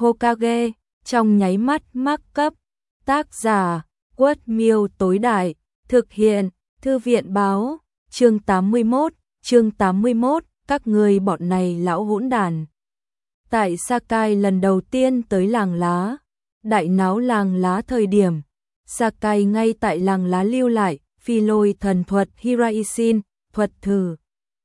Hokage, trong nháy mắt mắc cấp. Tác giả, Quất Miêu tối đại, thực hiện, Thư viện báo, chương 81, các ngươi bọn này lão hỗn đàn. Tại Sakai lần đầu tiên tới làng lá, đại náo làng lá thời điểm, Sakai ngay tại làng lá lưu lại, phi lôi thần thuật Hiraisin, thuật thử.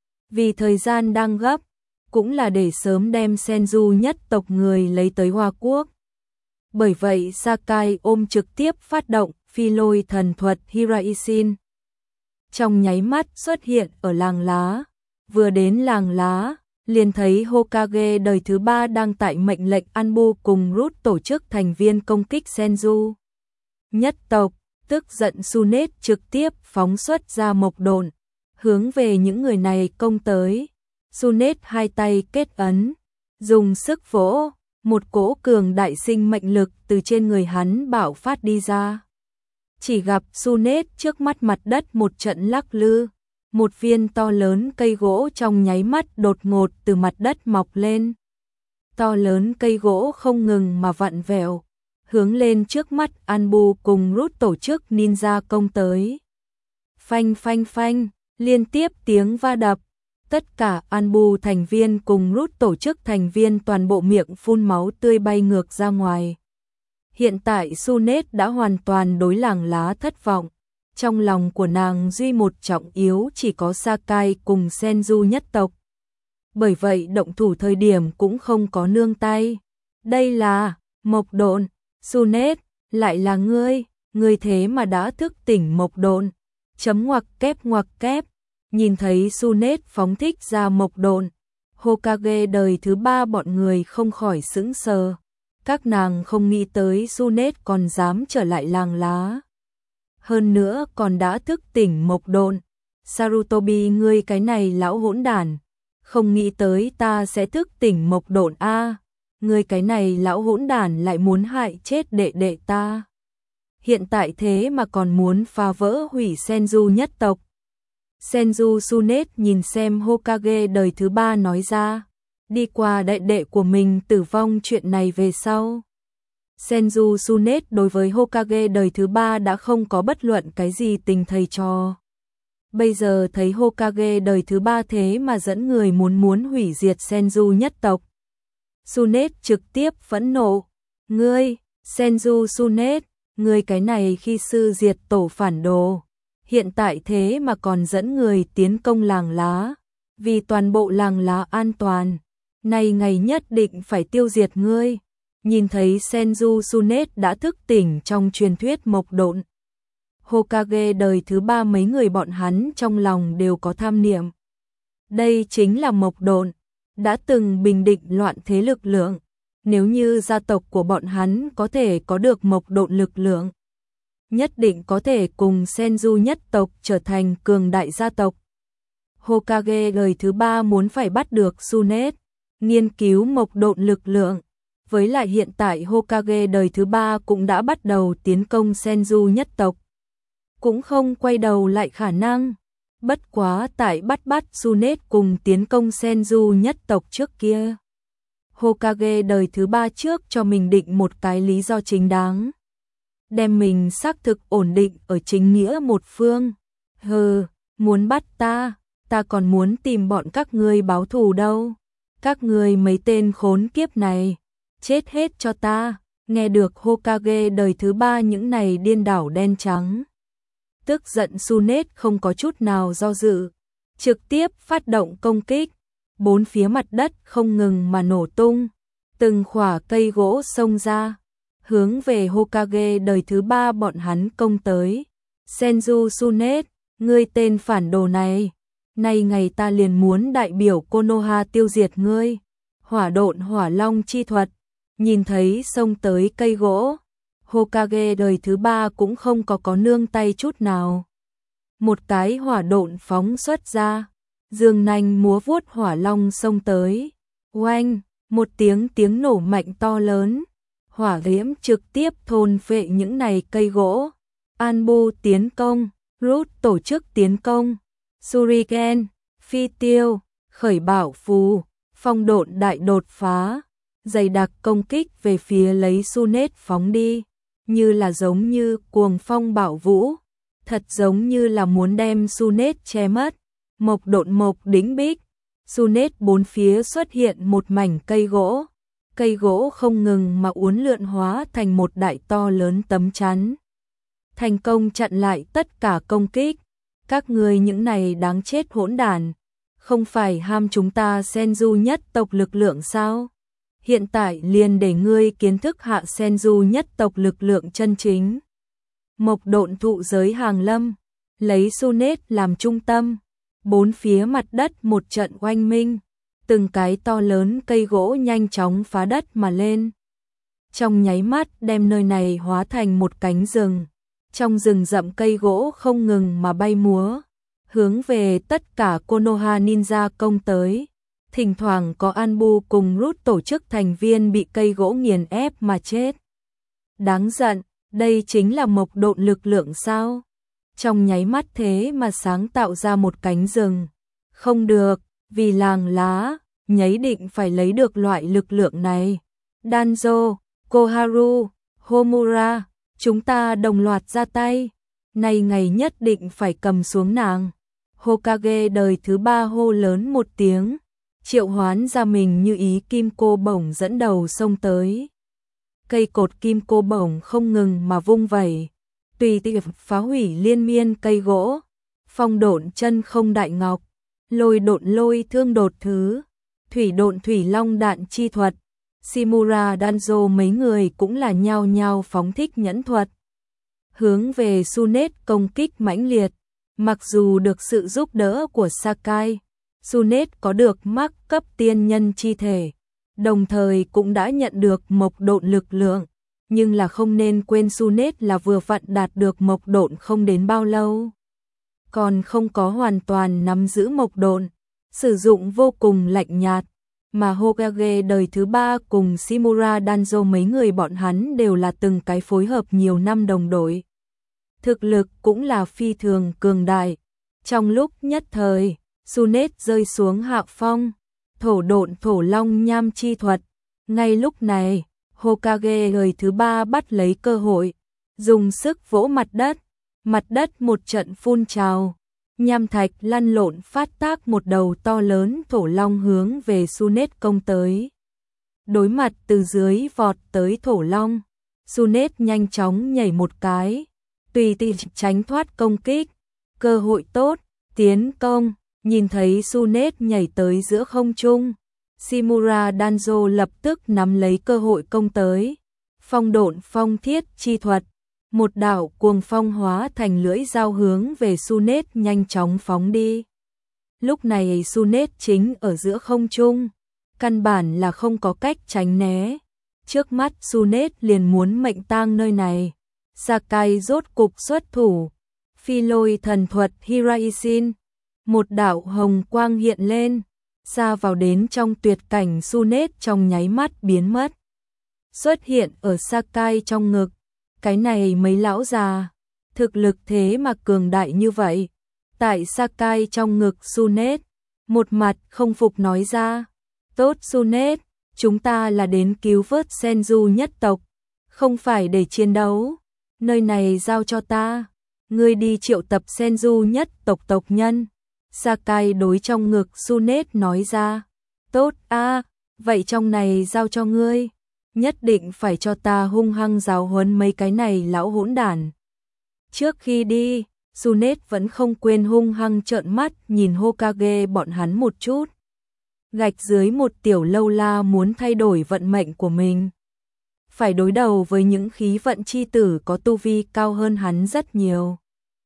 Vì thời gian đang gấp, cũng là để sớm đem Senju nhất tộc người lấy tới Hoa Quốc. Bởi vậy Sakai ôm trực tiếp phát động phi lôi thần thuật Hiraisin. Trong nháy mắt xuất hiện ở làng lá, vừa đến làng lá, liền thấy Hokage đời thứ 3 đang tại mệnh lệnh Anbu cùng Root tổ chức thành viên công kích Senju nhất tộc, tức giận Sunet trực tiếp phóng xuất ra mộc độn, hướng về những người này công tới. Sunet hai tay kết ấn, dùng sức vỗ, một cỗ cường đại sinh mệnh lực từ trên người hắn bạo phát đi ra. Chỉ gặp Sunet trước mắt mặt đất một trận lắc lư, một viên to lớn cây gỗ trong nháy mắt đột ngột từ mặt đất mọc lên. To lớn cây gỗ không ngừng mà vặn vẹo, hướng lên trước mắt Anbu cùng Root tổ chức ninja công tới. Phanh phanh phanh, liên tiếp tiếng va đập, tất cả Anbu thành viên cùng Root tổ chức thành viên toàn bộ miệng phun máu tươi bay ngược ra ngoài. Hiện tại Sunet đã hoàn toàn đối làng lá thất vọng, trong lòng của nàng duy một trọng yếu chỉ có Sakai cùng Senju nhất tộc. Bởi vậy động thủ thời điểm cũng không có nương tay. Đây là mộc độn, Sunet, lại là ngươi thế mà đã thức tỉnh mộc độn. Chấm ngoặc kép. Nhìn thấy Sunet phóng thích ra mộc độn, Hokage đời thứ 3 bọn người không khỏi sững sờ. Các nàng không nghĩ tới Sunet còn dám trở lại làng lá. Hơn nữa còn đã thức tỉnh mộc độn. Sarutobi, ngươi cái này lão hỗn đản, không nghĩ tới ta sẽ thức tỉnh mộc độn a. Ngươi cái này lão hỗn đản lại muốn hại chết đệ đệ ta. Hiện tại thế mà còn muốn phá vỡ hủy Senju nhất tộc. Senju Sunet nhìn xem Hokage đời thứ 3 nói ra, đi qua đại đệ của mình tử vong chuyện này về sau. Senju Sunet đối với Hokage đời thứ 3 đã không có bất luận cái gì tình thầy trò. Bây giờ thấy Hokage đời thứ 3 thế mà dẫn người muốn hủy diệt Senju nhất tộc. Sunet trực tiếp phẫn nộ. Ngươi, Senju Sunet, ngươi cái này khi sư diệt tổ phản đồ. Hiện tại thế mà còn dẫn người tiến công làng lá. Vì toàn bộ làng lá an toàn. Này ngày nhất định phải tiêu diệt ngươi. Nhìn thấy Senju Sunet đã thức tỉnh trong truyền thuyết mộc độn. Hokage đời thứ 3 mấy người bọn hắn trong lòng đều có tham niệm. Đây chính là mộc độn, đã từng bình định loạn thế lực lượng. Nếu như gia tộc của bọn hắn có thể có được mộc độn lực lượng, nhất định có thể cùng Senju nhất tộc trở thành cường đại gia tộc. Hokage đời thứ 3 muốn phải bắt được Sunet, nghiên cứu mộc độn lực lượng. Với lại hiện tại Hokage đời thứ 3 cũng đã bắt đầu tiến công Senju nhất tộc. Cũng không quay đầu lại khả năng. Bất quá tại bắt Sunet cùng tiến công Senju nhất tộc trước kia. Hokage đời thứ 3 trước cho mình định một cái lý do chính đáng. Đem mình xác thực ổn định ở chính nghĩa một phương. Muốn bắt ta còn muốn tìm bọn các ngươi báo thù đâu. Các ngươi mấy tên khốn kiếp này, chết hết cho ta. Nghe được Hokage đời thứ 3 những này điên đảo đen trắng. Tức giận Sunet không có chút nào do dự, trực tiếp phát động công kích. Bốn phía mặt đất không ngừng mà nổ tung, từng khỏa cây gỗ xông ra, hướng về Hokage đời thứ 3 bọn hắn công tới. Senju Sunet, ngươi tên phản đồ này, nay ngày ta liền muốn đại biểu Konoha tiêu diệt ngươi. Hỏa độn hỏa long chi thuật, nhìn thấy xông tới cây gỗ, Hokage đời thứ 3 cũng không có nương tay chút nào. Một cái hỏa độn phóng xuất ra, dương nanh múa vuốt hỏa long xông tới. Oanh, một tiếng nổ mạnh to lớn, hỏa diễm trực tiếp thôn phệ những này cây gỗ. Anbu tiến công, Root tổ chức tiến công, Shuriken, phi tiêu, khởi bảo phù, phong độn đại đột phá. dày đặc công kích về phía lấy Sunet phóng đi, như là giống như cuồng phong bạo vũ, thật giống như là muốn đem Sunet che mất. Mộc độn mộc đĩnh bích, Sunet bốn phía xuất hiện một mảnh cây gỗ không ngừng mà uốn lượn hóa thành một đại to lớn tấm chắn. Thành công chặn lại tất cả công kích. Các ngươi những này đáng chết hỗn đản, không phải ham chúng ta Senju nhất tộc lực lượng sao? Hiện tại liền để ngươi kiến thức hạ Senju nhất tộc lực lượng chân chính. Mộc độn thụ giới hàng lâm, lấy Sunet làm trung tâm, bốn phía mặt đất một trận oanh minh, từng cái to lớn cây gỗ nhanh chóng phá đất mà lên. Trong nháy mắt đem nơi này hóa thành một cánh rừng, trong rừng rậm cây gỗ không ngừng mà bay múa, hướng về tất cả Konoha Ninja công tới. Thỉnh thoảng có Anbu cùng Rút tổ chức thành viên bị cây gỗ nghiền ép mà chết. Đáng giận, đây chính là mộc độn lực lượng sao? Trong nháy mắt thế mà sáng tạo ra một cánh rừng. Không được, vì làng lá, nhấy định phải lấy được loại lực lượng này. Danzo, Koharu, Homura, chúng ta đồng loạt ra tay. Này ngày nhất định phải cầm xuống nàng. Hokage đời thứ 3 hô lớn một tiếng, triệu hoán ra mình như ý kim cô bổng dẫn đầu xông tới. Cây cột kim cô bổng không ngừng mà vung vẩy, tùy tiện phá hủy liên miên cây gỗ. Phong độn chân không đại ngọc, lôi độn lôi thương đột thứ, thủy độn thủy long đạn chi thuật. Shimura Danzo mấy người cũng là nhao nhao phóng thích nhẫn thuật, hướng về Sunet công kích mãnh liệt. Mặc dù được sự giúp đỡ của Sakai, Sunet có được mắc cấp tiên nhân chi thể, đồng thời cũng đã nhận được mộc độn lực lượng, nhưng là không nên quên Sunet là vừa vặn đạt được mộc độn không đến bao lâu, còn không có hoàn toàn nắm giữ mộc độn, sử dụng vô cùng lạnh nhạt, mà Hokage đời thứ 3 cùng Shimura Danzo mấy người bọn hắn đều là từng cái phối hợp nhiều năm đồng đội. Thực lực cũng là phi thường cường đại. Trong lúc nhất thời, Sunet rơi xuống hạ phong, thổ độn thổ long nham chi thuật. Ngay lúc này, Hokage đời thứ 3 bắt lấy cơ hội, dùng sức vỗ mặt đất một trận phun trào, nham thạch lăn lộn phát tác một đầu to lớn thổ long hướng về Sunet công tới. Đối mặt từ dưới vọt tới thổ long, Sunet nhanh chóng nhảy một cái, tùy tiện tránh thoát công kích. Cơ hội tốt, tiến công. Nhìn thấy Sunet nhảy tới giữa không trung, Shimura Danzo lập tức nắm lấy cơ hội công tới. Phong độn phong thiết chi thuật, một đạo cuồng phong hóa thành lưỡi dao hướng về Sunet nhanh chóng phóng đi. Lúc này Sunet chính ở giữa không trung, căn bản là không có cách tránh né. Trước mắt Sunet liền muốn mệnh tang nơi này. Sakai rốt cục xuất thủ, phi lôi thần thuật Hiraisin, một đạo hồng quang hiện lên, xa vào đến trong tuyệt cảnh. Sunet trong nháy mắt biến mất, xuất hiện ở Sakai trong ngực. Cái này mấy lão già, thực lực thế mà cường đại như vậy. Tại Sakai trong ngực Sunet, một mặt không phục nói ra, tốt Sunet, chúng ta là đến cứu vớt Senju nhất tộc, không phải để chiến đấu. Nơi này giao cho ta, ngươi đi triệu tập Senju nhất tộc tộc nhân. Sakai đối trong ngực Sunet nói ra, tốt a, vậy trong này giao cho ngươi, nhất định phải cho ta hung hăng giáo huấn mấy cái này lão hỗn đản. Trước khi đi, Sunet vẫn không quên hung hăng trợn mắt nhìn Hokage bọn hắn một chút. Gạch dưới một tiểu lâu la muốn thay đổi vận mệnh của mình, phải đối đầu với những khí vận chi tử có tu vi cao hơn hắn rất nhiều.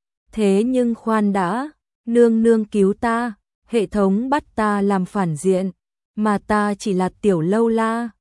Thế nhưng khoan đã, nương nương cứu ta, hệ thống bắt ta làm phản diện, mà ta chỉ là tiểu lâu la,